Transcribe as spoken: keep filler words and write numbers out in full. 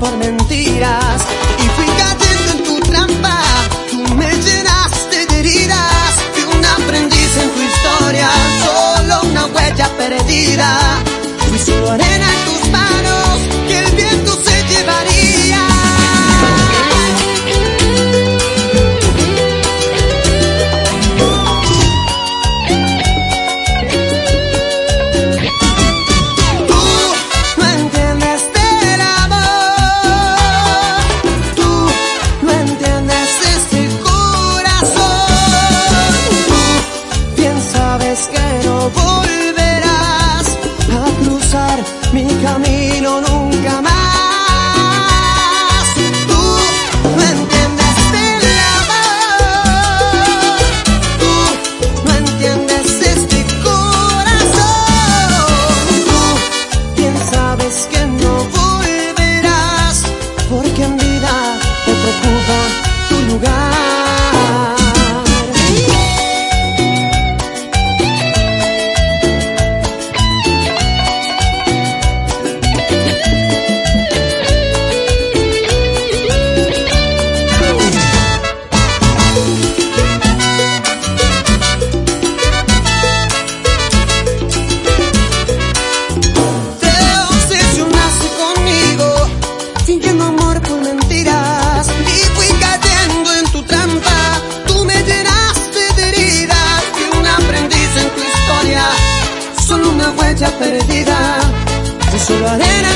por mentiras y fui cayendo en tu trampa. Tú me llenaste de heridas, fui un aprendiz en tu historia, solo una huella perdida. Fui solo arena en tus manos que el viento se llevaría. Mi camino nunca más. Tú no entiendes del amor, tú no entiendes este corazón. Tú bien sabes que no volverás, porque en vida te ocupa tu lugar. Perdida, y solo arena